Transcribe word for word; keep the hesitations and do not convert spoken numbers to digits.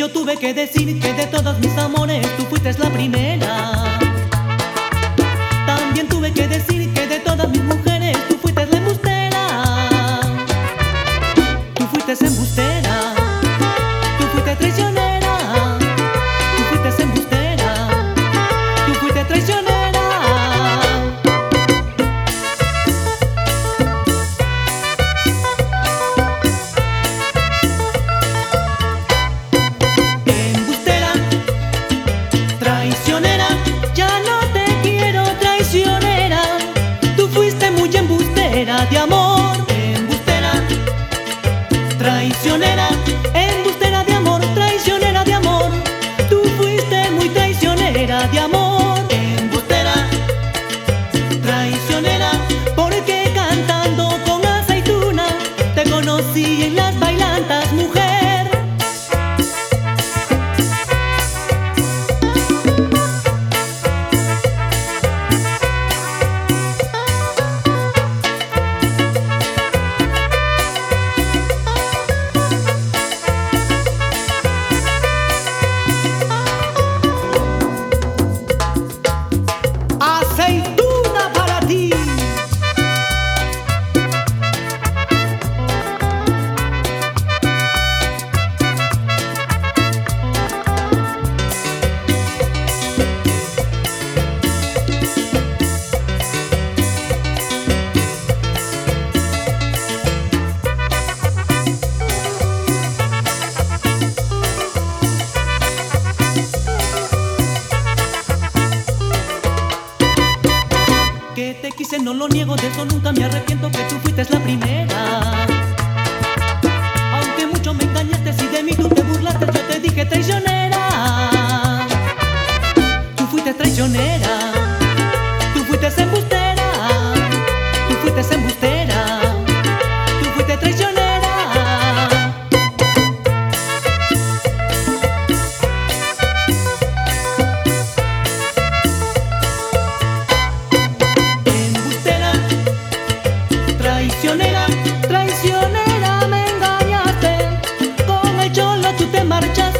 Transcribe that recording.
yo tuve que decir que de todos mis amores tú fuiste la primera. También tuve que decir que de todas mis mujeres tú fuiste la embustera. Tú fuiste embustera, tú fuiste traicionera, tú fuiste embustera, tú fuiste traicionera. Traicionera, ya no te quiero traicionera. Tú fuiste muy embustera de amor. Embustera, traicionera, embustera de amor, traicionera de amor. Tú fuiste muy traicionera de amor. Embustera, traicionera, porque cantando con aceituna te conocí en las bailantas, mujer. Aceituna para ti. Que te quise, no lo niego, de eso nunca me arrepiento, que tú fuiste la primera. Aunque mucho me engañaste, si de mí tú te burlaste, yo te dije traicionera. Tú fuiste traicionera, tú fuiste embustera, tú fuiste embustera, tú fuiste traicionera. Traicionera, traicionera, me engañaste. Con el cholo tú te marchaste.